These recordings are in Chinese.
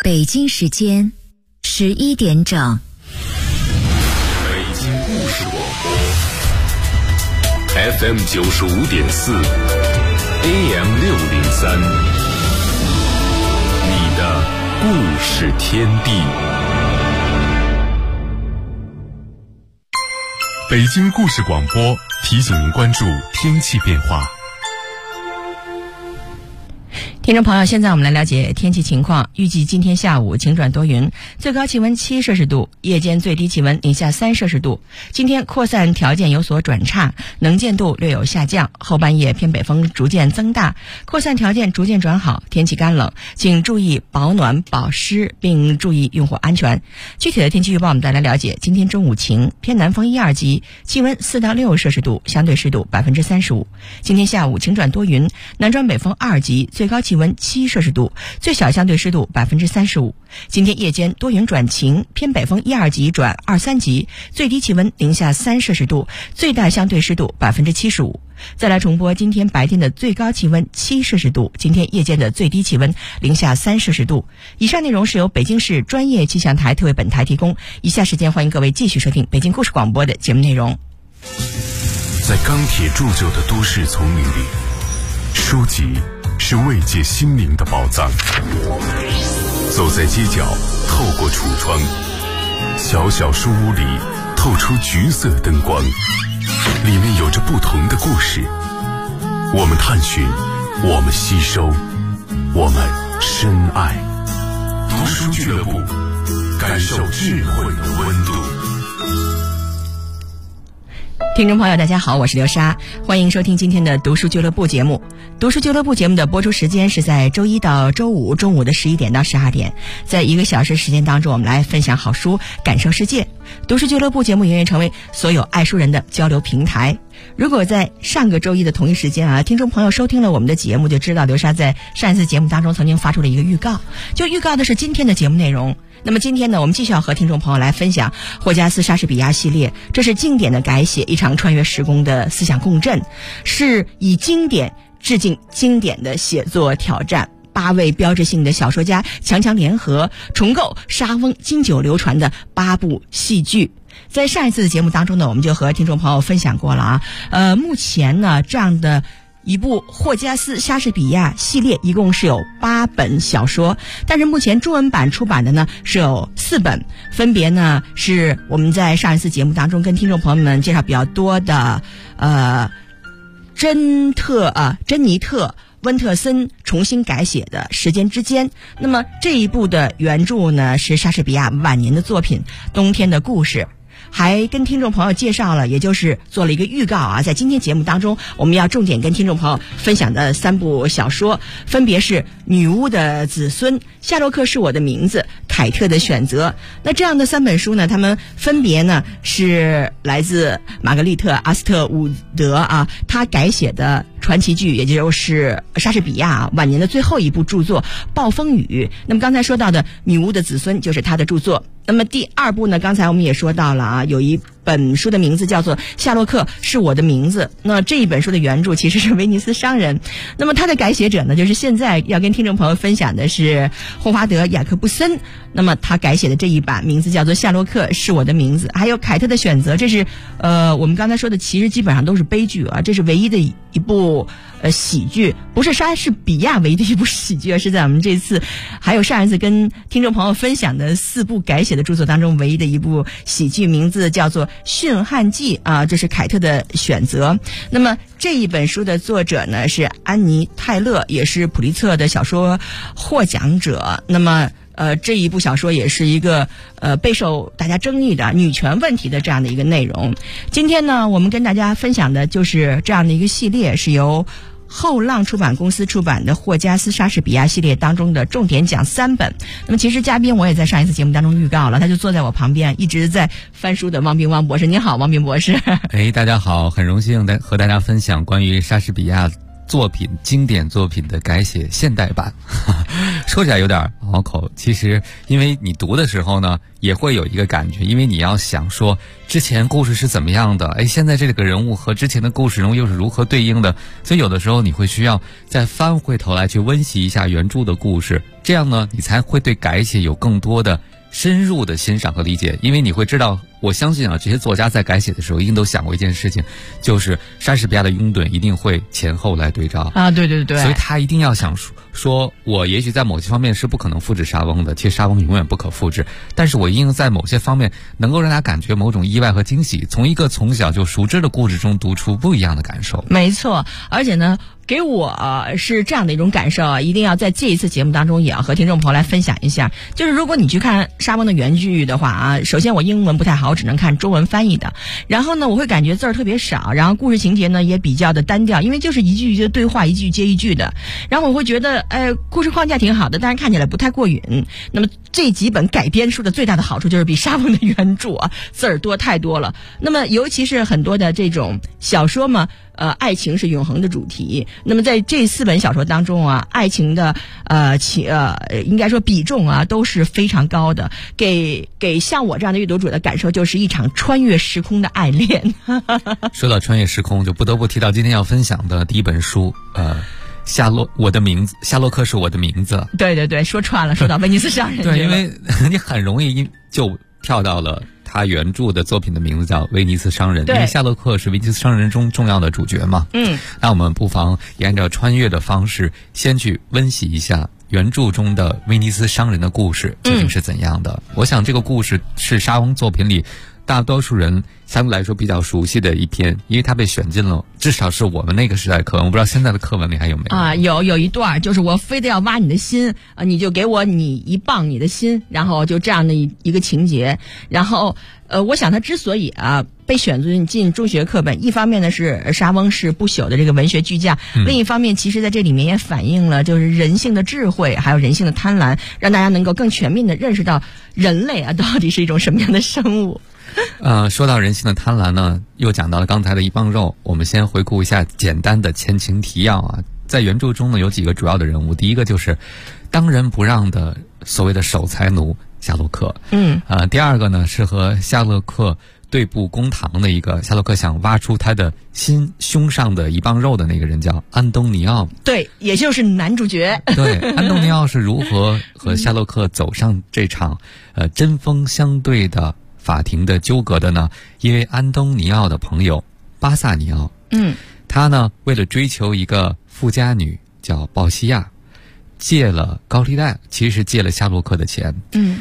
北京时间11点整。 北京故事广播 FM 95.4 AM 603，你的故事天地。北京故事广播提醒您关注天气变化。 听众朋友，现在我们来了解天气情况。预计今天下午晴转多云，最高气温7摄氏度，夜间最低气温零下3摄氏度。今天扩散条件有所转差，能见度略有下降，后半夜偏北风逐渐增大，扩散条件逐渐转好，天气干冷，请注意保暖保湿，并注意用火安全。具体的天气预报我们再来了解。今天中午晴，偏南风1、2级，气温4到6摄氏度，相对湿度35%。今天下午晴转多云，南转北风2级，最高气温7摄氏度，最小相对湿度35%。今天夜间多云转晴，偏北风1、2级转2、3级，最低气温零下3摄氏度，最大相对湿度75%。再来重播今天白天的最高气温7摄氏度，今天夜间的最低气温零下3摄氏度。以上内容是由北京市专业气象台特为本台提供。以下时间欢迎各位继续收听北京故事广播的节目内容。 在钢铁铸就的都市丛林里，书籍是慰藉心灵的宝藏。走在街角，透过橱窗，小小书屋里透出橘色灯光，里面有着不同的故事。我们探寻，我们吸收，我们深爱。读书俱乐部，感受智慧的温度。 听众朋友大家好，我是刘莎，欢迎收听今天的读书俱乐部节目。读书俱乐部节目的播出时间是在周一到周五中午的11点到12点，在1个小时时间当中，我们来分享好书，感受世界。读书俱乐部节目永远成为所有爱书人的交流平台。如果在上个周一的同一时间听众朋友收听了我们的节目，就知道刘莎在上一次节目当中曾经发出了一个预告，就预告的是今天的节目内容。那么今天呢，我们继续要和听众朋友来分享霍加斯莎士比亚系列，这是经典的改写，一场穿越时空的思想共振，是以经典致敬经典的写作挑战。8位标志性的小说家强联合，重构莎翁经久流传的8部戏剧。在上一次的节目当中呢，我们就和听众朋友分享过了目前呢，这样的一部霍加斯莎士比亚系列一共是有8本小说，但是目前中文版出版的呢是有4本，分别呢是我们在上一次节目当中跟听众朋友们介绍比较多的珍妮特温特森重新改写的《时间之间》。那么这一部的原著呢是莎士比亚晚年的作品《冬天的故事》。还跟听众朋友介绍了，也就是做了一个预告在今天节目当中我们要重点跟听众朋友分享的3部小说，分别是《女巫的子孙》、《夏洛克是我的名字》、《凯特的选择》。那这样的3本书呢，他们分别呢是来自玛格丽特·阿斯特伍德他改写的传奇剧，也就是莎士比亚晚年的最后一部著作《暴风雨》。那么刚才说到的《女巫的子孙》就是他的著作。那么第2部呢，刚才我们也说到了有一本书的名字叫做《夏洛克是我的名字》。那这一本书的原著其实是威尼斯商人，那么他的改写者呢，就是现在要跟听众朋友分享的是霍华德·雅克布森。那么他改写的这一版名字叫做《夏洛克是我的名字》。还有凯特的选择，这是我们刚才说的其实基本上都是悲剧这是唯一的一部喜剧，不是莎士比亚唯一的一部喜剧，而是在我们这次还有上一次跟听众朋友分享的4部改写的著作当中唯一的一部喜剧，名字叫做《驯悍记》这是凯特的选择。那么这一本书的作者呢是安妮·泰勒，也是普利策的小说获奖者。那么这一部小说也是一个备受大家争议的女权问题的这样的一个内容。今天呢，我们跟大家分享的就是这样的一个系列，是由后浪出版公司出版的霍加斯莎士比亚系列当中的重点讲3本。那么其实嘉宾我也在上一次节目当中预告了，他就坐在我旁边一直在翻书的汪斌汪博士。你好，汪斌博士。 大家好，很荣幸和大家分享关于莎士比亚作品经典作品的改写现代版。 说起来有点拗口，其实因为你读的时候呢，也会有一个感觉，因为你要想说之前故事是怎么样的，现在这个人物和之前的故事人物又是如何对应的，所以有的时候你会需要再翻回头来去温习一下原著的故事，这样呢，你才会对改写有更多的深入的欣赏和理解。因为你会知道，我相信啊，这些作家在改写的时候一定都想过一件事情，就是莎士比亚的拥趸一定会前后来对照啊，对对对， 所以他一定要想说我也许在某些方面是不可能复制莎翁的，其实莎翁永远不可复制，但是我一定在某些方面能够让他感觉某种意外和惊喜，从一个从小就熟知的故事中读出不一样的感受。 没错，而且呢，给我是这样的一种感受啊，一定要在这一次节目当中也要和听众朋友来分享一下。就是如果你去看莎翁的原剧的话啊，首先我英文不太好，只能看中文翻译的，然后呢，我会感觉字儿特别少，然后故事情节呢也比较的单调，因为就是一句一句的对话，一句接一句的，然后我会觉得故事框架挺好的，但是看起来不太过瘾。那么这几本改编书的最大的好处就是比莎翁的原著啊字儿多太多了。那么尤其是很多的这种小说嘛，爱情是永恒的主题。那么在这4本小说当中啊，爱情的应该说比重啊都是非常高的，给像我这样的阅读者的感受就是一场穿越时空的爱恋。 说到穿越时空，就不得不提到今天要分享的第一本书，夏洛克是我的名字。 对对对，说穿了，说到威尼斯商人。 对，因为你很容易就跳到了他原著的作品的名字叫《威尼斯商人》，因为夏洛克是威尼斯商人中重要的主角嘛。那我们不妨也按照穿越的方式，先去温习一下原著中的威尼斯商人的故事究竟是怎样的。我想这个故事是莎翁作品里大多数人相对来说比较熟悉的一篇，因为它被选进了至少是我们那个时代课文，我不知道现在的课文里还有没有啊？有一段就是我非得要挖你的心啊，你就给我你一磅你的心，然后就这样的一个情节。然后我想他之所以被选进中学课本，一方面呢是莎翁是不朽的这个文学巨匠，另一方面其实在这里面也反映了就是人性的智慧，还有人性的贪婪，让大家能够更全面的认识到人类到底是一种什么样的生物。 说到人性的贪婪呢，又讲到了刚才的一磅肉。我们先回顾一下简单的前情提要啊。在原著中呢，有几个主要的人物。第一个就是当仁不让的所谓的守财奴夏洛克。第二个呢是和夏洛克对簿公堂的一个夏洛克想挖出他的胸上的一磅肉的那个人叫安东尼奥。对， 也就是男主角。 对，安东尼奥是如何和夏洛克走上这场针锋相对的法庭的纠葛的呢？因为安东尼奥的朋友巴萨尼奥，他呢为了追求一个富家女叫鲍西亚，借了高利贷，其实是借了夏洛克的钱。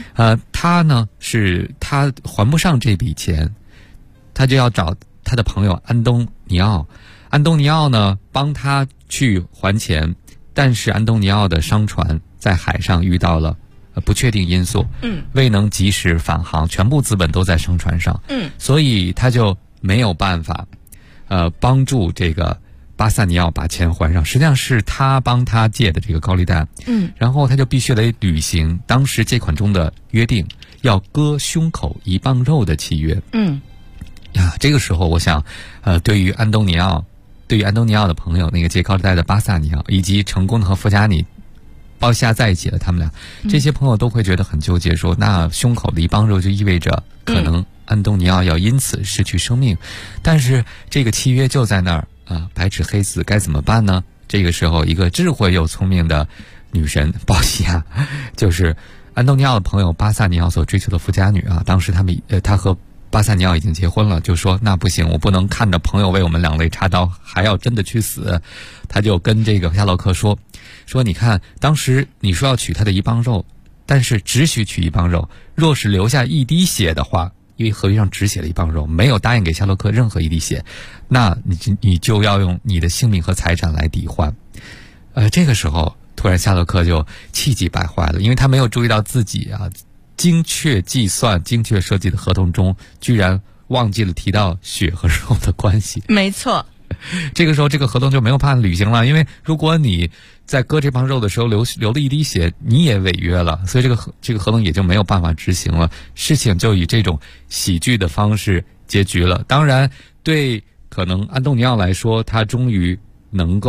他还不上这笔钱，他就要找他的朋友安东尼奥。安东尼奥呢帮他去还钱，但是安东尼奥的商船在海上遇到了不确定因素，未能及时返航，全部资本都在商船上，所以他就没有办法帮助这个巴萨尼奥把钱还上。实际上是他帮他借的这个高利贷，然后他就必须得履行当时借款中的约定，要割胸口一磅肉的契约。这个时候我想对于安东尼奥的朋友，那个借高利贷的巴萨尼奥，以及成功的和富家女鲍西亚在一起了，他们俩这些朋友都会觉得很纠结，说那胸口的一磅肉就意味着可能安东尼奥要因此失去生命，但是这个契约就在那儿白纸黑字，该怎么办呢？这个时候一个智慧又聪明的女神鲍西亚，就是安东尼奥的朋友巴萨尼奥所追求的富家女当时他和巴萨尼奥已经结婚了，就说那不行，我不能看着朋友为我们两肋插刀，还要真的去死。他就跟这个夏洛克说你看当时你说要取他的一磅肉，但是只许取一磅肉，若是留下一滴血的话，因为合约上只写了一磅肉，没有答应给夏洛克任何一滴血，那你就要用你的性命和财产来抵换。这个时候突然夏洛克就气急败坏了，因为他没有注意到自己精确计算、精确设计的合同中居然忘记了提到血和肉的关系。 没错， 这个时候这个合同就没有办法履行了，因为如果你在割这磅肉的时候留了一滴血，你也违约了，所以这个合同也就没有办法执行了。事情就以这种喜剧的方式结局了。当然对可能安东尼奥来说，他终于能够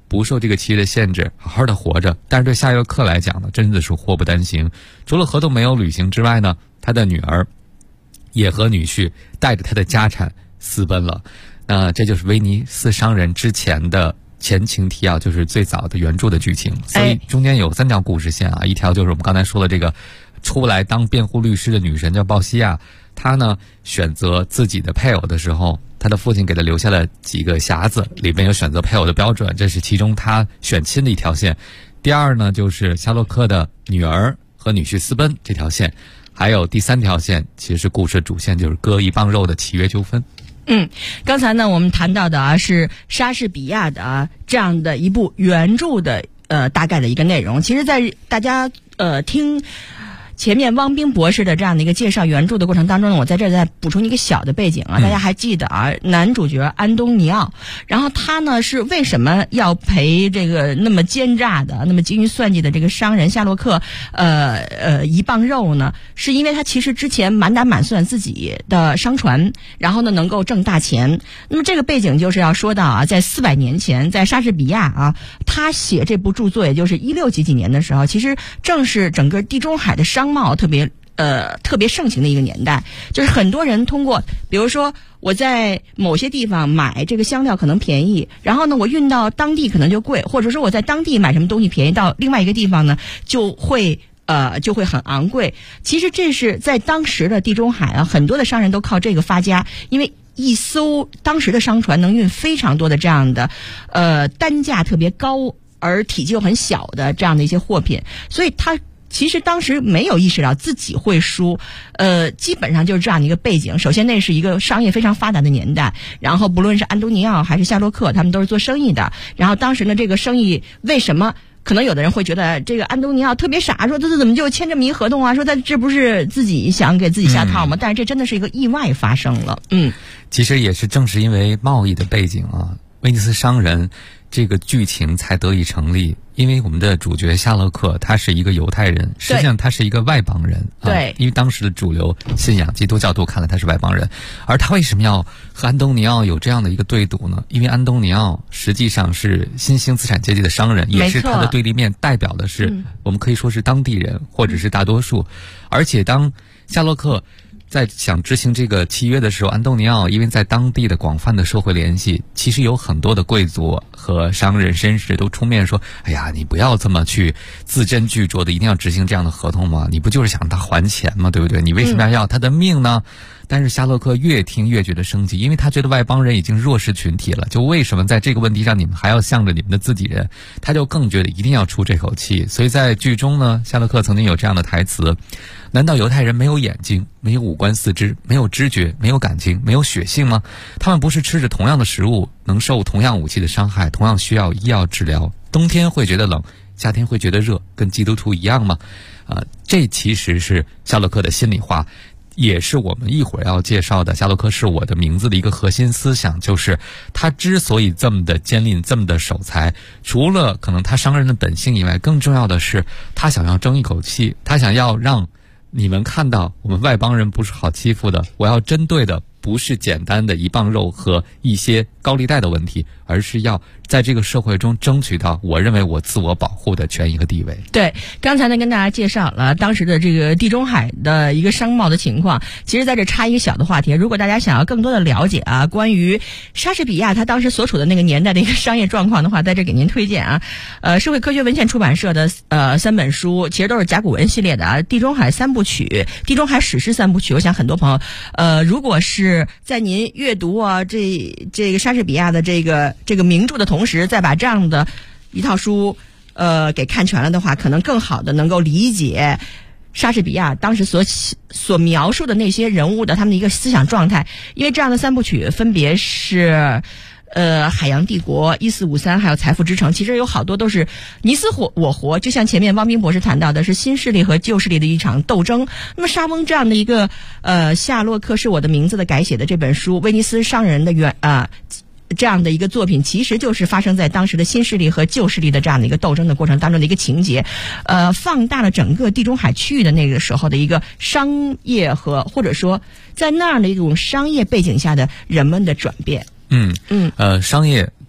不受这个契约的限制，好好的活着。但是对夏洛克来讲呢，真的是祸不单行。除了合同没有履行之外呢，他的女儿也和女婿带着他的家产私奔了。那这就是威尼斯商人之前的前情提要，就是最早的原著的剧情。所以中间有3条故事线啊，一条就是我们刚才说的这个出来当辩护律师的女神叫鲍西亚，她呢选择自己的配偶的时候，她的父亲给她留下了几个匣子，里面有选择配偶的标准，这是其中她选亲的一条线。第二呢，就是夏洛克的女儿和女婿私奔这条线。还有第3条线，其实是故事的主线，就是割一磅肉的契约纠纷。 刚才呢我们谈到的是莎士比亚的这样的一部原著的大概的一个内容。其实在大家听前面汪冰博士的这样的一个介绍原著的过程当中呢，我在这儿再补充一个小的背景啊，大家还记得啊，男主角安东尼奥，然后他呢是为什么要陪这个那么奸诈的、那么精于算计的这个商人夏洛克一磅肉呢？是因为他其实之前满打满算自己的商船，然后呢能够挣大钱。那么这个背景就是要说到啊，在400年前，在莎士比亚啊，他写这部著作，也就是16几年的时候，其实正是整个地中海的商贸特别盛行的一个年代，就是很多人通过，比如说我在某些地方买这个香料可能便宜，然后呢我运到当地可能就贵，或者说我在当地买什么东西便宜，到另外一个地方呢就会很昂贵。其实这是在当时的地中海啊，很多的商人都靠这个发家，因为一艘当时的商船能运非常多的这样的单价特别高而体积又很小的这样的一些货品，所以他其实当时没有意识到自己会输，基本上就是这样的一个背景。首先那是一个商业非常发达的年代，然后不论是安东尼奥还是夏洛克，他们都是做生意的。然后当时呢，这个生意为什么可能有的人会觉得这个安东尼奥特别傻，说他怎么就签这么一合同啊？说他这不是自己想给自己下套吗？但是这真的是一个意外发生了。 其实也是正是因为贸易的背景啊，威尼斯商人这个剧情才得以成立。因为我们的主角夏洛克他是一个犹太人，实际上他是一个外邦人。 对， 因为当时的主流信仰基督教徒看来他是外邦人，而他为什么要和安东尼奥有这样的一个对赌呢？因为安东尼奥实际上是新兴资产阶级的商人，也是他的对立面，代表的是我们可以说是当地人或者是大多数。而且当夏洛克在想执行这个契约的时候，安东尼奥因为在当地的广泛的社会联系，其实有很多的贵族和商人绅士都出面说，哎呀，你不要这么去字斟句酌的，一定要执行这样的合同吗？你不就是想让他还钱吗？对不对？你为什么要他的命呢？但是夏洛克越听越觉得生气，因为他觉得外邦人已经弱势群体了，就为什么在这个问题上你们还要向着你们的自己人？他就更觉得一定要出这口气。所以在剧中呢，夏洛克曾经有这样的台词，难道犹太人没有眼睛，没有五官四肢，没有知觉，没有感情，没有血性吗？他们不是吃着同样的食物，能受同样武器的伤害，同样需要医药治疗，冬天会觉得冷，夏天会觉得热，跟基督徒一样吗？这其实是夏洛克的心里话，也是我们一会儿要介绍的夏洛克是我的名字的一个核心思想，就是他之所以这么的坚定，这么的守财，除了可能他商人的本性以外，更重要的是他想要争一口气，他想要让你们看到我们外邦人不是好欺负的，我要针对的不是简单的一磅肉和一些高利贷的问题，而是要在这个社会中争取到我认为我自我保护的权益和地位。 对，刚才呢跟大家介绍了当时的这个地中海的一个商贸的情况。其实在这插一个小的话题，如果大家想要更多的了解啊，关于莎士比亚他当时所处的那个年代的一个商业状况的话，在这给您推荐啊，社会科学文献出版社的3本书，其实都是甲骨文系列的啊，地中海3部曲、地中海史诗3部曲。我想很多朋友如果是在您阅读啊这个莎士比亚的这个名著的同时，再把这样的一套书给看全了的话，可能更好的能够理解莎士比亚当时所描述的那些人物的他们的一个思想状态。因为这样的3部曲分别是海洋帝国、1453还有财富之城，其实有好多都是你死我活，就像前面汪冰博士谈到的，是新势力和旧势力的一场斗争。那么莎翁这样的一个夏洛克是我的名字的改写的这本书，威尼斯商人的这样的一个作品，其实就是发生在当时的新势力和旧势力的这样的一个斗争的过程当中的一个情节，放大了整个地中海区域的那个时候的一个商业和或者说在那样的一种商业背景下的人们的转变。 商业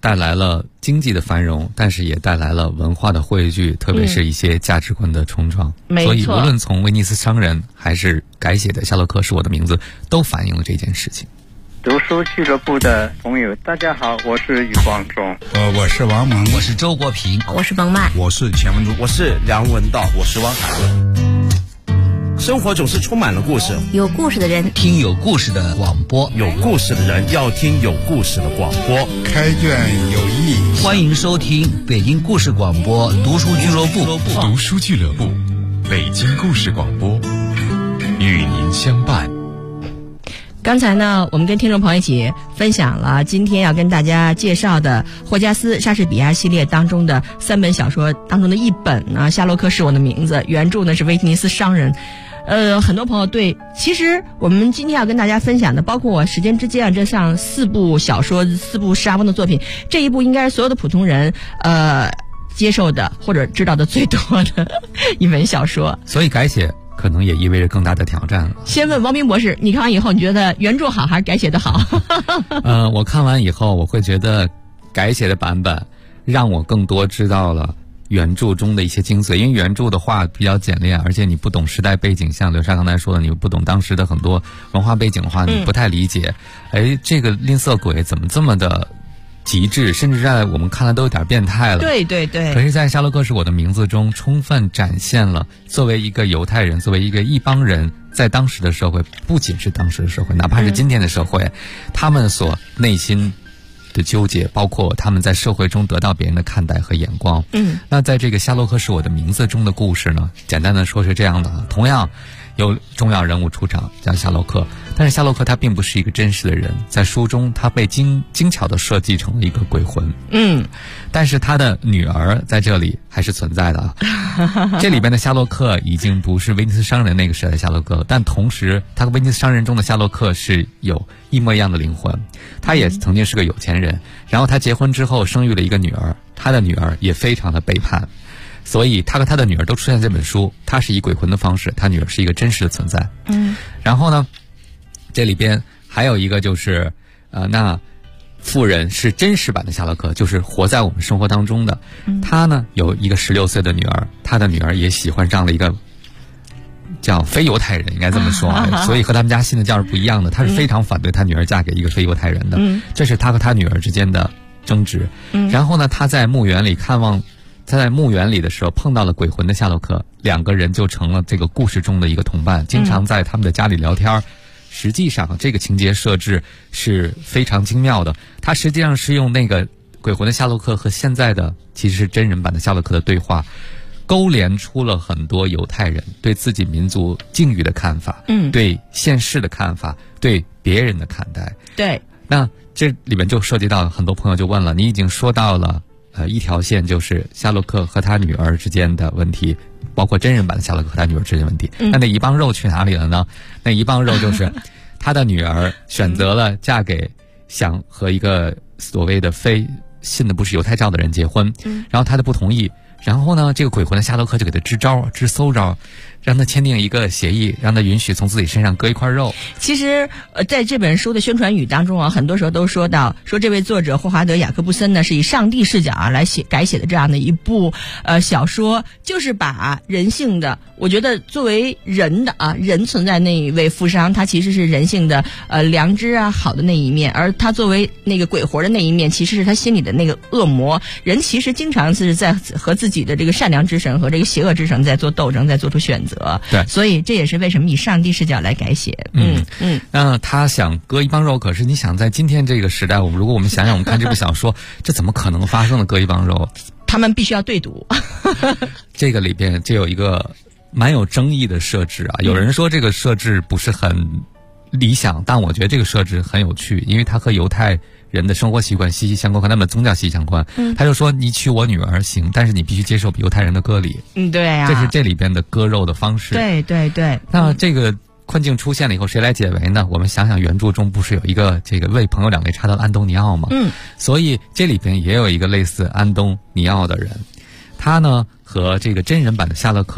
带来了经济的繁荣，但是也带来了文化的汇聚，特别是一些价值观的冲撞。所以无论从威尼斯商人还是改写的夏洛克是我的名字，都反映了这件事情。 读书俱乐部的朋友，大家好，我是余光中。 我是王蒙， 我是周国平， 我是冯曼， 我是钱文竹， 我是梁文道，我是汪海伦。生活总是充满了故事， 有故事的人听有故事的广播， 有故事的人要听有故事的广播。 开卷有益， 欢迎收听北京故事广播读书俱乐部。 读书俱乐部，北京故事广播，与您相伴。 刚才呢，我们跟听众朋友一起分享了今天要跟大家介绍的霍加斯莎士比亚系列当中的3本小说当中的一本呢，《夏洛克是我的名字》，原著呢是威尼斯商人。很多朋友对，其实我们今天要跟大家分享的，包括我《时间之间》这上4部小说、4部莎翁的作品，这一部应该是所有的普通人接受的或者知道的最多的一本小说， 所以改写可能也意味着更大的挑战了。 先问王斌博士，你看完以后，你觉得原著好还是改写的好？ 我看完以后，我会觉得改写的版本让我更多知道了原著中的一些精髓，因为原著的话比较简练，而且你不懂时代背景，像刘莎刚才说的，你不懂当时的很多文化背景的话，你不太理解。这个吝啬鬼怎么这么的极致，甚至在我们看来都有点变态了。 对对对。 可是在《夏洛克是我的名字》中充分展现了作为一个犹太人，作为一个异邦人，在当时的社会，不仅是当时的社会，哪怕是今天的社会，他们所内心的纠结，包括他们在社会中得到别人的看待和眼光。那在这个《夏洛克是我的名字》中的故事呢，简单的说是这样的，同样有重要人物出场，叫夏洛克，但是夏洛克他并不是一个真实的人，在书中他被精巧的设计成了一个鬼魂。但是他的女儿在这里还是存在的啊。这里边的夏洛克已经不是威尼斯商人那个时代的夏洛克了，但同时他和威尼斯商人中的夏洛克是有一模一样的灵魂。他也曾经是个有钱人，然后他结婚之后生育了一个女儿，他的女儿也非常的背叛，所以他和他的女儿都出现在这本书，他是以鬼魂的方式，他女儿是一个真实的存在。然后呢，这里边还有一个就是那妇人是真实版的夏洛克，就是活在我们生活当中的。他呢有一个16岁的女儿，他的女儿也喜欢上了一个叫非犹太人，应该这么说所以和他们家信的教是不一样的，他是非常反对他女儿嫁给一个非犹太人的。这是他和他女儿之间的争执。然后呢，他在墓园里在墓园里的时候碰到了鬼魂的夏洛克，两个人就成了这个故事中的一个同伴，经常在他们的家里聊天。实际上这个情节设置是非常精妙的，它实际上是用那个鬼魂的夏洛克和现在的其实是真人版的夏洛克的对话，勾连出了很多犹太人对自己民族境遇的看法，对现世的看法，对别人的看待。对，那这里面就涉及到很多朋友就问了，你已经说到了一条线，就是夏洛克和他女儿之间的问题，包括真人版的夏洛克和他女儿之间的问题。那一帮肉去哪里了呢？那一帮肉就是他的女儿选择了嫁给想和一个所谓的非信的不是犹太教的人结婚，然后他的不同意，然后呢，这个鬼魂的夏洛克就给他支馊招，让他签订一个协议，让他允许从自己身上割一块肉。其实在这本书的宣传语当中啊，很多时候都说到说这位作者霍华德·雅各布森呢是以上帝视角来改写的这样的一部小说，就是把人性的，我觉得作为人的人存在那一位富商，他其实是人性的良知好的那一面，而他作为那个鬼魂的那一面，其实是他心里的那个恶魔。人其实经常是在和自己的这个善良之神和这个邪恶之神在做斗争，在做出选择。对，所以这也是为什么以上帝视角来改写。那他想割一帮肉，可是你想在今天这个时代，如果我们想想，我们看这部小说，这怎么可能发生的割一帮肉？他们必须要对赌。这个里边就有一个蛮有争议的设置有人说这个设置不是很理想，但我觉得这个设置很有趣，因为它和犹太人的生活习惯息息相关，和他们的宗教息息相关。他就说你娶我女儿行，但是你必须接受犹太人的割礼。对呀，这是这里边的割肉的方式。对对对。那这个困境出现了以后，谁来解围呢？我们想想原著中不是有一个这个为朋友两肋插刀的安东尼奥吗？所以这里边也有一个类似安东尼奥的人，他呢和这个真人版的夏洛克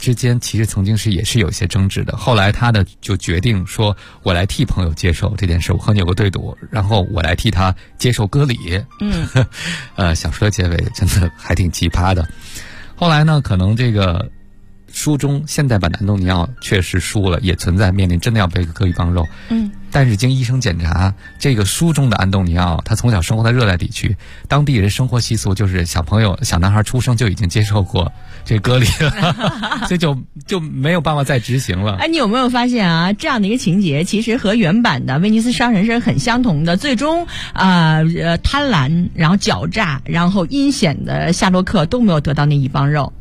之间其实曾经也是有些争执的。后来他就决定说，我来替朋友接受这件事，我和你有个对赌，然后我来替他接受割礼。小说结尾真的还挺奇葩的。后来呢，可能这个书中现代版的安东尼奥确实输了，也存在面临真的要被割一帮肉。但是经医生检查，这个书中的安东尼奥，他从小生活在热带地区，当地人生活习俗就是小男孩出生就已经接受过这割礼了，所以就没有办法再执行了。 你有没有发现啊，这样的一个情节其实和原版的威尼斯商人是很相同的，最终贪婪然后狡诈然后阴险的夏洛克都没有得到那一帮肉。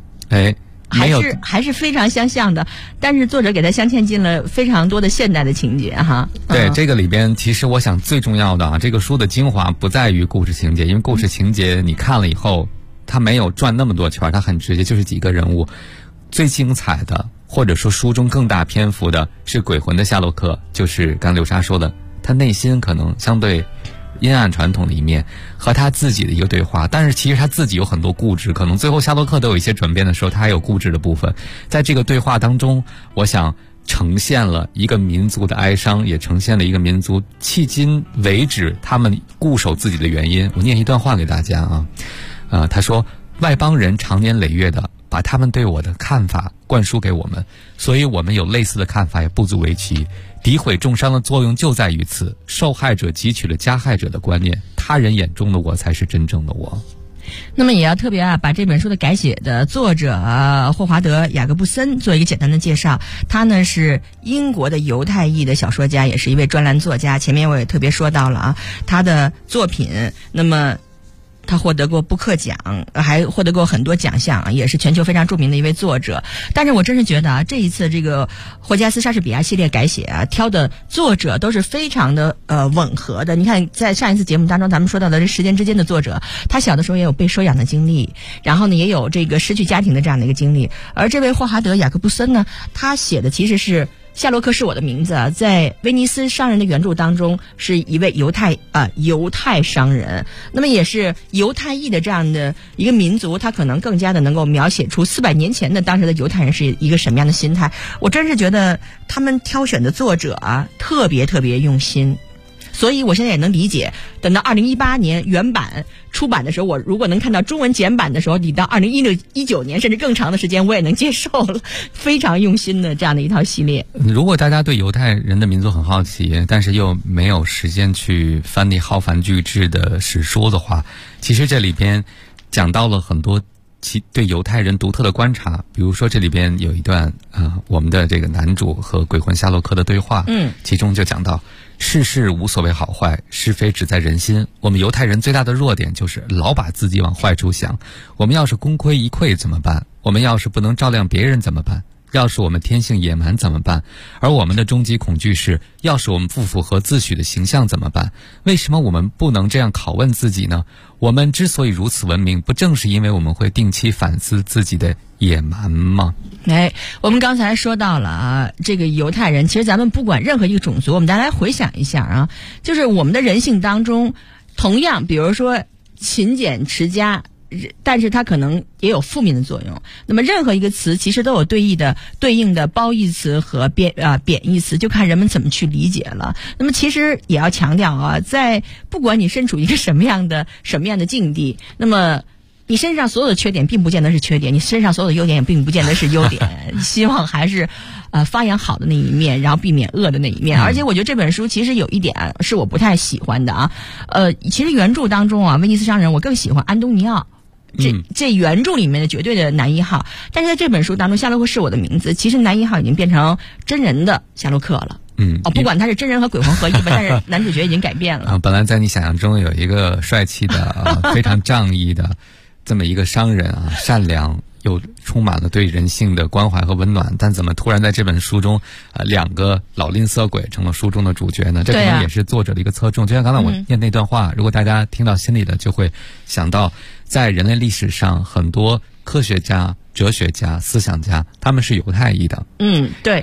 还是非常相像的，但是作者给他镶嵌进了非常多的现代的情节哈。 对，这个里边其实我想最重要的这个书的精华不在于故事情节，因为故事情节你看了以后，它没有转那么多圈，它很直接，就是几个人物。最精彩的，或者说书中更大篇幅的是鬼魂的夏洛克，就是刚刘莎说的，他内心可能相对阴暗传统的一面和他自己的一个对话，但是其实他自己有很多固执，可能最后夏洛克都有一些转变的时候，他还有固执的部分。在这个对话当中，我想呈现了一个民族的哀伤，也呈现了一个民族迄今为止他们固守自己的原因。我念一段话给大家他说，外邦人长年累月的把他们对我的看法灌输给我们，所以我们有类似的看法也不足为奇。诋毁重伤的作用就在于此，受害者汲取了加害者的观念，他人眼中的我才是真正的我。 那么也要特别把这本书的改写的作者霍华德·雅各布森做一个简单的介绍。他呢是英国的犹太裔的小说家，也是一位专栏作家。前面我也特别说到了他的作品，那么他获得过布克奖，还获得过很多奖项，也是全球非常著名的一位作者。但是我真是觉得这一次这个霍加斯莎士比亚系列改写挑的作者都是非常的吻合的。你看，在上一次节目当中咱们说到的这时间之间的作者，他小的时候也有被收养的经历，然后呢也有这个失去家庭的这样的一个经历。而这位霍华德·雅各布森呢，他写的其实是夏洛克是我的名字在威尼斯商人的原著当中是一位犹太商人，那么也是犹太裔的这样的一个民族，他可能更加的能够描写出400年前的当时的犹太人是一个什么样的心态。我真是觉得他们挑选的作者特别特别用心。所以我现在也能理解，等到2018年原版出版的时候，我如果能看到中文简版的时候，你到2019年甚至更长的时间我也能接受了。非常用心的这样的一套系列。 如果大家对犹太人的民族很好奇，但是又没有时间去翻那浩繁巨制的史书的话，其实这里边讲到了很多对犹太人独特的观察。比如说这里边有一段我们的这个男主和鬼魂夏洛克的对话，其中就讲到，世事无所谓好坏，是非只在人心。我们犹太人最大的弱点就是老把自己往坏处想。我们要是功亏一篑怎么办？我们要是不能照亮别人怎么办？要是我们天性野蛮怎么办？而我们的终极恐惧是，要是我们不符合自诩的形象怎么办？为什么我们不能这样拷问自己呢？我们之所以如此文明，不正是因为我们会定期反思自己的野蛮吗？ 我们刚才说到了这个犹太人，其实咱们不管任何一个种族，我们大家来回想一下就是我们的人性当中，同样比如说勤俭持家，但是它可能也有负面的作用。那么任何一个词其实都有对应的褒义词和贬义词，就看人们怎么去理解了。那么其实也要强调在不管你身处一个什么样的境地，那么你身上所有的缺点并不见得是缺点，你身上所有的优点也并不见得是优点。希望还是发扬好的那一面，然后避免恶的那一面。而且我觉得这本书其实有一点是我不太喜欢的其实原著当中威尼斯商人我更喜欢安东尼奥，这原著里面的绝对的男一号。但是在这本书当中，夏洛克是我的名字，其实男一号已经变成真人的夏洛克了。不管他是真人和鬼魂合一吧，但是男主角已经改变了。 本来在你想象中有一个帅气的非常仗义的这么一个商人善良又充满了对人性的关怀和温暖，但怎么突然在这本书中2个老吝啬鬼成了书中的主角呢？这可能也是作者的一个侧重。就像刚才我念那段话，如果大家听到心里的，就会想到在人类历史上很多科学家、哲学家、思想家，他们是犹太裔的。 对。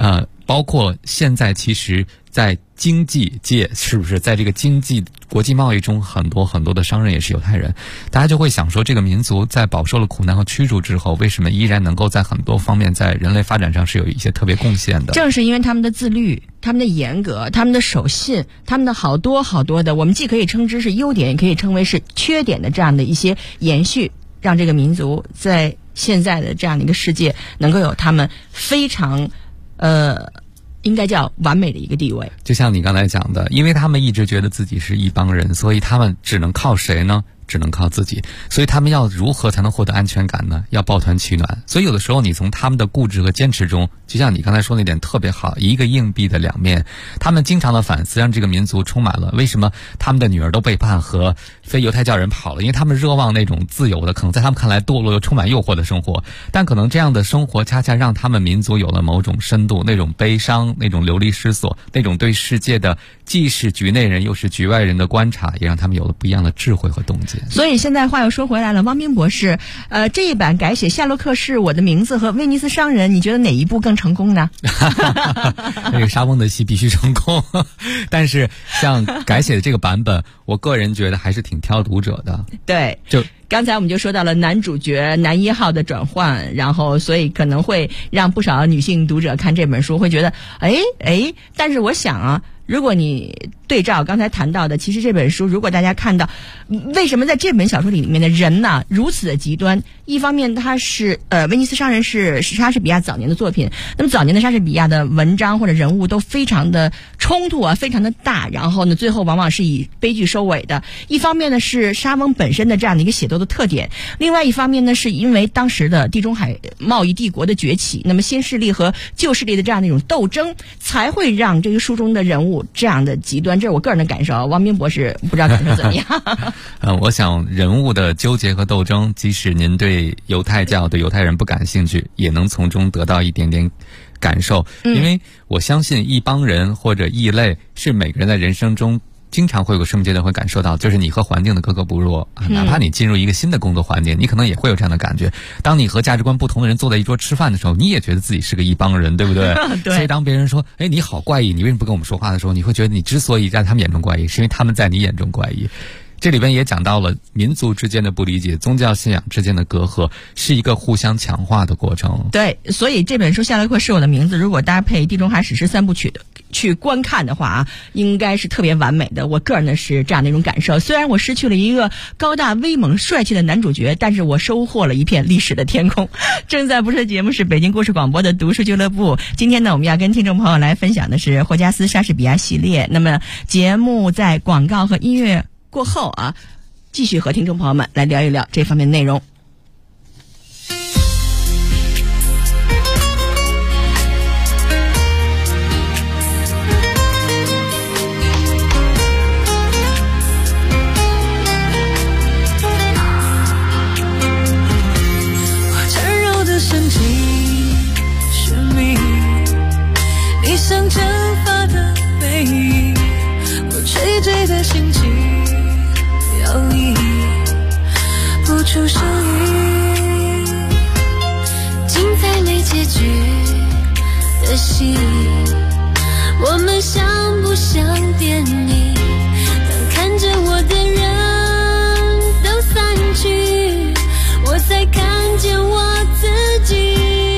包括现在其实在经济界，是不是在这个经济国际贸易中，很多很多的商人也是犹太人，大家就会想说，这个民族在饱受了苦难和驱逐之后，为什么依然能够在很多方面在人类发展上是有一些特别贡献的？ 正是因为他们的自律，他们的严格，他们的守信，他们的好多好多的，我们既可以称之是优点，也可以称为是缺点的这样的一些延续，让这个民族在现在的这样的一个世界能够有他们非常应该叫完美的一个地位。 就像你刚才讲的，因为他们一直觉得自己是一帮人，所以他们只能靠谁呢？只能靠自己。所以他们要如何才能获得安全感呢？要抱团取暖。所以有的时候你从他们的固执和坚持中，就像你刚才说那点特别好，一个硬币的两面。他们经常的反思，让这个民族充满了为什么他们的女儿都背叛和非犹太教人跑了，因为他们热望那种自由的，可能在他们看来堕落又充满诱惑的生活，但可能这样的生活恰恰让他们民族有了某种深度，那种悲伤，那种流离失所，那种对世界的既是局内人又是局外人的观察，也让他们有了不一样的智慧和洞见。 所以现在话又说回来了，汪斌博士，这一版改写《夏洛克是我的名字》和《威尼斯商人》，你觉得哪一部更成功呢？ 这个莎翁的戏必须成功，但是像改写的这个版本，我个人觉得还是挺挑读者的。 对， 就刚才我们就说到了男主角男一号的转换，然后所以可能会让不少女性读者看这本书会觉得，但是我想啊，如果你对照刚才谈到的，其实这本书如果大家看到为什么在这本小说里面的人呢如此的极端，一方面他是威尼斯商人是莎士比亚早年的作品，那么早年的莎士比亚的文章或者人物都非常的冲突啊，非常的大，然后呢最后往往是以悲剧收尾的。一方面呢是莎翁本身的这样的一个写作的特点，另外一方面呢是因为当时的地中海贸易帝国的崛起，那么新势力和旧势力的这样的一种斗争，才会让这个书中的人物这样的极端。这是我个人的感受，汪斌博士不知道感受怎么样？ 我想人物的纠结和斗争，即使您对犹太教、对犹太人不感兴趣，也能从中得到一点点感受。因为我相信一帮人或者异类是每个人在人生中经常会有个生命阶段会感受到，就是你和环境的格格不入啊，哪怕你进入一个新的工作环境，你可能也会有这样的感觉。当你和价值观不同的人坐在一桌吃饭的时候，你也觉得自己是个一帮人，对不对？ 对。 所以当别人说你好怪异，你为什么不跟我们说话的时候，你会觉得你之所以在他们眼中怪异，是因为他们在你眼中怪异。这里边也讲到了民族之间的不理解，宗教信仰之间的隔阂，是一个互相强化的过程。 对，所以这本书《夏洛克是我的名字》如果搭配地中海史诗三部曲的去观看的话啊，应该是特别完美的。我个人呢是这样的一种感受，虽然我失去了一个高大威猛帅气的男主角，但是我收获了一片历史的天空。正在播出的节目是北京故事广播的读书俱乐部，今天呢我们要跟听众朋友来分享的是霍加斯莎士比亚系列。那么节目在广告和音乐过后啊，继续和听众朋友们来聊一聊这方面的内容。 缠绕的神经是你，你像蒸发的背影，我垂坠的心情摇曳不出声音，精彩没结局的戏，我们像不像电影？当看着我的人都散去，我才看见我自己。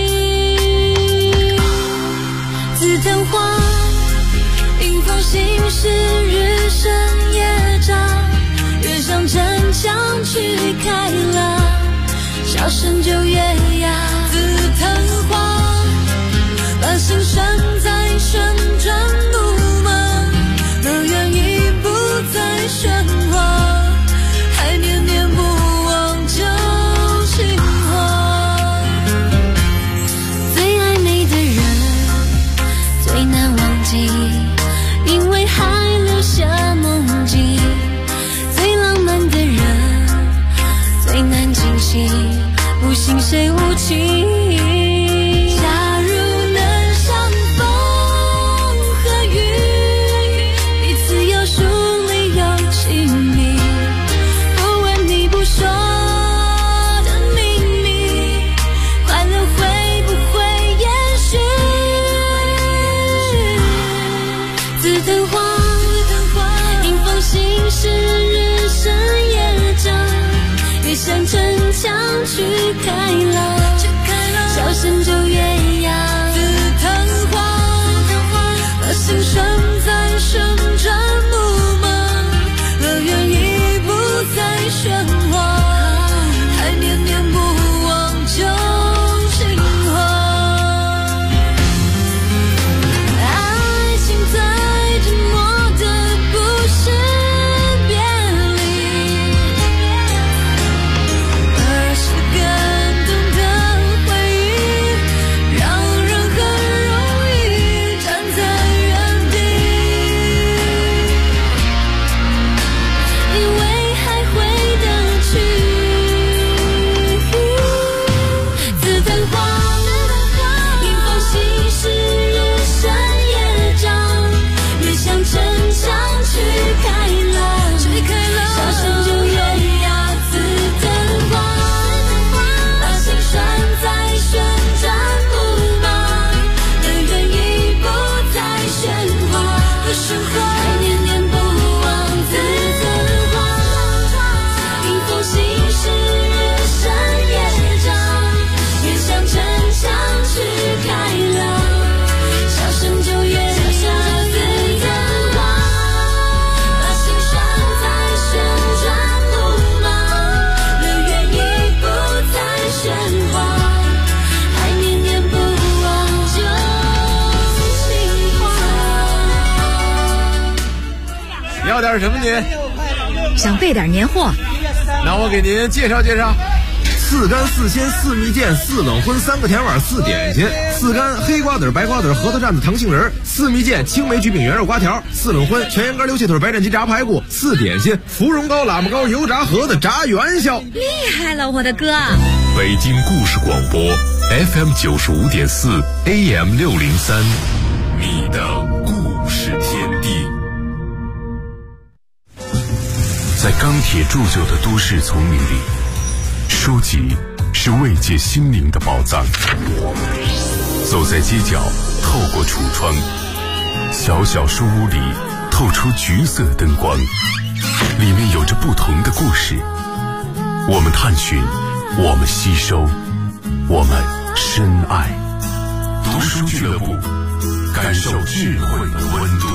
紫藤花迎风行驶，日升夜长，越向城墙去开朗，笑声就越哑。紫藤花把心拴在旋转木马，乐园已不再喧哗，还念念不忘旧情话。最暧昧的人最难忘记，因为还留下梦境。最浪漫的人最难惊醒，不信谁无情。假如能相逢和雨，彼此有疏离有亲密，不问你不说的秘密，快乐会不会延续？ 喧哗，还念念不忘旧情话。 要点什么您？ 想备点年货， 那我给您介绍介绍。4干4鲜4蜜饯4冷荤3个甜碗4点心，4干黑瓜子白瓜子核桃蘸子糖杏仁，4蜜饯青梅焗饼圆肉瓜条，4冷荤全羊肝溜气腿白斩鸡炸排骨，4点心芙蓉糕喇嘛糕油炸盒子炸元宵。 厉害了，我的哥！ 北京故事广播 FM 95.4 AM 603，你的故事天地。在钢铁铸就的都市丛林里，书籍是慰藉心灵的宝藏。走在街角，透过橱窗，小小书屋里透出橘色灯光，里面有着不同的故事。我们探寻，我们吸收，我们深爱。读书俱乐部，感受智慧的温度。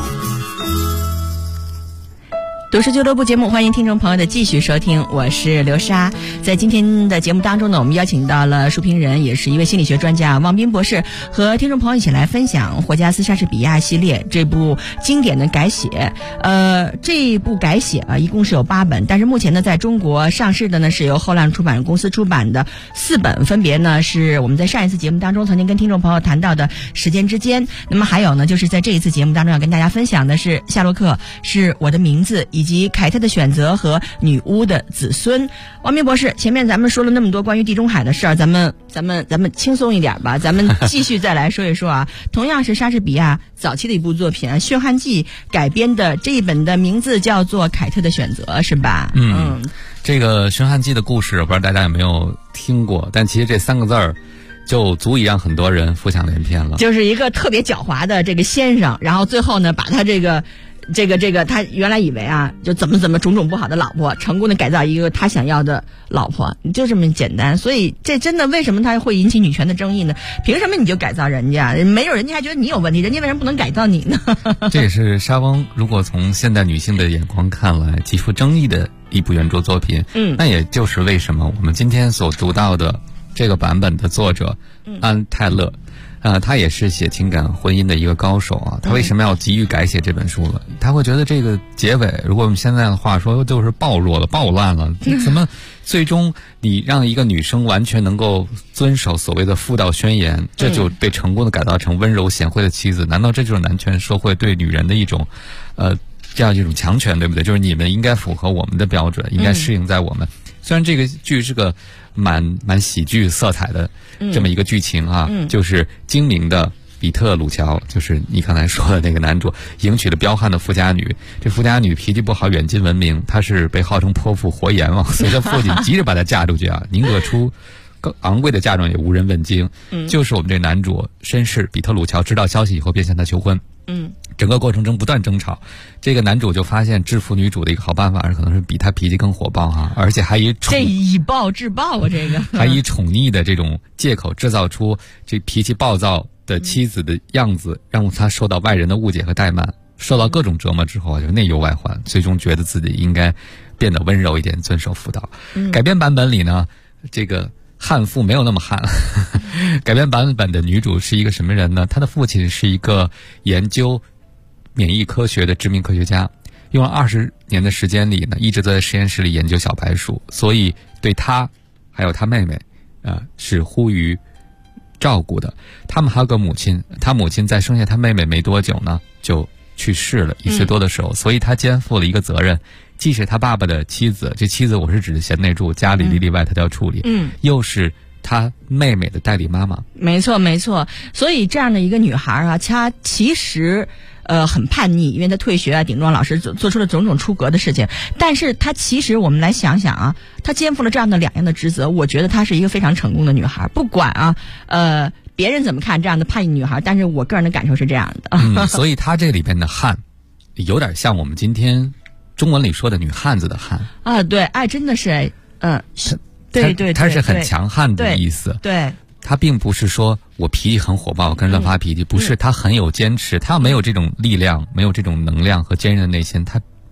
读书俱乐部节目，欢迎听众朋友的继续收听，我是刘莎。在今天的节目当中呢，我们邀请到了书评人，也是一位心理学专家汪斌博士，和听众朋友一起来分享霍加斯莎士比亚系列这部经典的改写。这部改写啊，一共是有8本，但是目前呢，在中国上市的呢是由后浪出版公司出版的4本，分别呢是我们在上一次节目当中曾经跟听众朋友谈到的《时间之间》，那么还有呢就是在这一次节目当中要跟大家分享的是《夏洛克是我的名字》以及凯特的选择和女巫的子孙。王明博士，前面咱们说了那么多关于地中海的事儿，咱们轻松一点吧，咱们继续再来说一说啊。同样是莎士比亚早期的一部作品《驯汉记》改编的这一本的名字叫做《凯特的选择》，是吧？ 这个《驯汉记》的故事，我不知道大家有没有听过，但其实这3个字儿就足以让很多人浮想联翩了。 就是一个特别狡猾的这个先生，然后最后呢，把他这个他原来以为啊，就怎么种种不好的老婆，成功的改造一个他想要的老婆，就这么简单。所以这真的为什么他会引起女权的争议呢？凭什么你就改造人家？没有人家还觉得你有问题，人家为什么不能改造你呢？ 这也是莎翁如果从现代女性的眼光看来极富争议的一部原著作品。那也就是为什么我们今天所读到的这个版本的作者安泰勒。他也是写情感婚姻的一个高手啊。他为什么要急于改写这本书了？他会觉得这个结尾，如果我们现在的话说，就是暴弱了、暴乱了。怎么最终你让一个女生完全能够遵守所谓的妇道宣言，这就被成功的改造成温柔贤惠的妻子？难道这就是男权社会对女人的一种这样一种强权，对不对？就是你们应该符合我们的标准，应该适应在我们。虽然这个剧是个蛮喜剧色彩的这么一个剧情啊，就是精明的比特鲁乔，就是你刚才说的那个男主，迎娶了彪悍的富家女。这富家女脾气不好，远近闻名，她是被号称泼妇活阎王，所以她父亲急着把她嫁出去啊，宁可出更昂贵的嫁妆也无人问津。就是我们这男主绅士比特鲁乔知道消息以后，便向她求婚。整个过程中不断争吵，这个男主就发现制服女主的一个好办法是，可能是比他脾气更火爆哈，而且还以暴制暴啊，这个还以宠溺的这种借口制造出这脾气暴躁的妻子的样子，让他受到外人的误解和怠慢，受到各种折磨之后就内忧外患，最终觉得自己应该变得温柔一点，遵守妇道。改编版本里呢，这个悍妇没有那么悍。改编版本的女主是一个什么人呢？她的父亲是一个研究免疫科学的知名科学家，用了20年的时间里呢，一直在实验室里研究小白鼠，所以对她还有她妹妹是忽于照顾的。他们还有个母亲，她母亲在生下她妹妹没多久呢就去世了，1岁多的时候，所以她肩负了一个责任，既是他爸爸的妻子，这妻子我是指的贤内助，家里里里外他都要处理，又是他妹妹的代理妈妈。 没错。所以这样的一个女孩啊，她其实很叛逆，因为她退学啊，顶撞老师，做出了种种出格的事情。但是她其实我们来想想啊，她肩负了这样的2样的职责，我觉得她是一个非常成功的女孩。不管啊别人怎么看这样的叛逆女孩，但是我个人的感受是这样的。 所以她这里边的悍有点像我们今天中文里说的女汉子的汉啊。对，真的是对， 她是很强悍的意思。 对， 她并不是说我脾气很火爆，跟人乱发脾气，不是，她很有坚持。她要没有这种力量，没有这种能量和坚韧的内心，她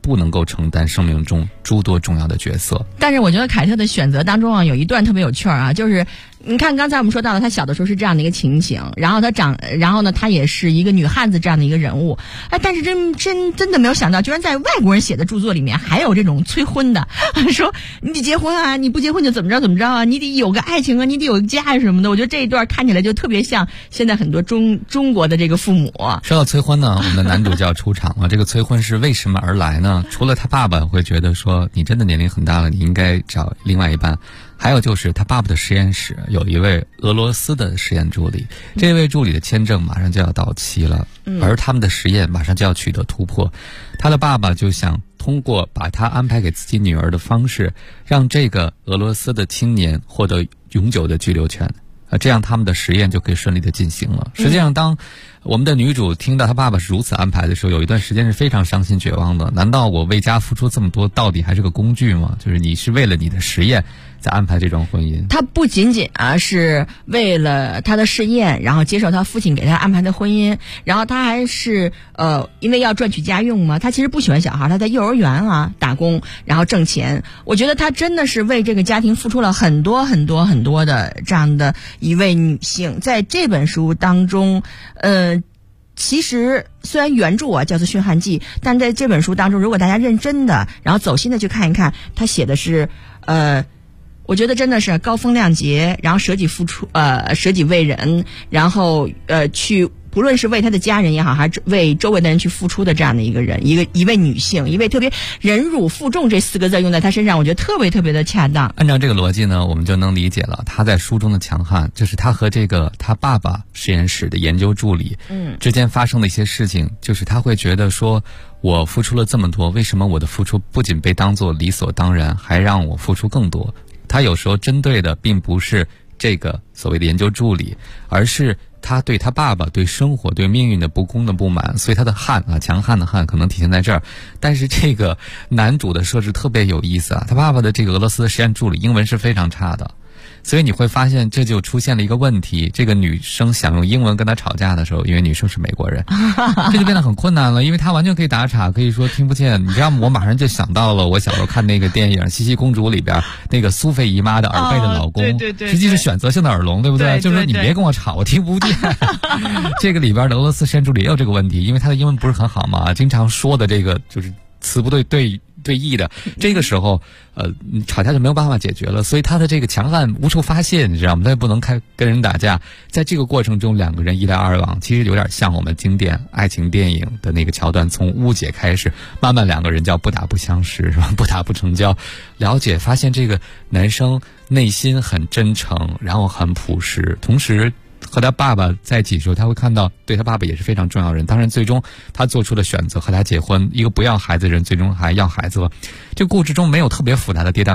不能够承担生命中诸多重要的角色。 但是我觉得凯特的选择当中啊，有一段特别有趣啊，就是你看刚才我们说到了，他小的时候是这样的一个情形，然后呢，他也是一个女汉子这样的一个人物，但是真的没有想到，居然在外国人写的著作里面还有这种催婚的，说你得结婚啊，你不结婚就怎么着啊，你得有个爱情啊，你得有个家什么的。我觉得这一段看起来就特别像现在很多中国的这个父母。 说到催婚呢，我们的男主就要出场了。这个催婚是为什么而来呢？除了他爸爸会觉得说你真的年龄很大了，你应该找另外一半，还有就是他爸爸的实验室有一位俄罗斯的实验助理，这位助理的签证马上就要到期了，而他们的实验马上就要取得突破。他的爸爸就想通过把他安排给自己女儿的方式，让这个俄罗斯的青年获得永久的居留权，这样他们的实验就可以顺利的进行了。实际上当我们的女主听到她爸爸是如此安排的时候，有一段时间是非常伤心绝望的。难道我为家付出这么多，到底还是个工具吗？就是你是为了你的实验在安排这桩婚姻。 他不仅仅是为了他的试验，然后接受他父亲给他安排的婚姻，然后他还是因为要赚取家用嘛，他其实不喜欢小孩，他在幼儿园打工，然后挣钱。我觉得他真的是为这个家庭付出了很多的这样的一位女性。在这本书当中，其实虽然原著叫做《驯汉记》，但在这本书当中，如果大家认真的然后走心的去看一看，他写的是我觉得真的是高风亮节，然后舍己付出，舍己为人，然后去不论是为他的家人也好，还是为周围的人去付出的这样的一个人，一位女性，一位特别忍辱负重这4个字用在她身上，我觉得特别的恰当。 按照这个逻辑呢，我们就能理解了他在书中的强悍，就是他和这个他爸爸实验室的研究助理之间发生的一些事情，就是他会觉得说，我付出了这么多，为什么我的付出不仅被当作理所当然，还让我付出更多？他有时候针对的并不是这个所谓的研究助理，而是他对他爸爸对生活对命运的不公的不满，所以他的强悍的悍可能体现在这儿。但是这个男主的设置特别有意思他爸爸的这个俄罗斯的实验助理英文是非常差的，所以你会发现这就出现了一个问题，这个女生想用英文跟他吵架的时候，因为女生是美国人这就变得很困难了，因为她完全可以打岔，可以说听不见。你知道我马上就想到了我小时候看那个电影《西西公主》里边那个苏菲姨妈的耳背的老公，对，实际是选择性的耳聋，对不对？就是说你别跟我吵，我听不见这个里边的俄罗斯实验助理也有这个问题，因为他的英文不是很好嘛，经常说的这个就是词不对义的，这个时候吵架就没有办法解决了，所以他的这个强悍无处发泄，你知道吗？他也不能跟人打架，在这个过程中两个人一来二往，其实有点像我们经典爱情电影的那个桥段，从误解开始，慢慢两个人叫不打不相识，是吧？不打不成交。了解发现这个男生内心很真诚，然后很朴实，同时和他爸爸在一起的时候，他会看到对他爸爸也是非常重要的人。当然最终他做出了选择和他结婚，一个不要孩子的人最终还要孩子了。这个故事中没有特别复杂的跌宕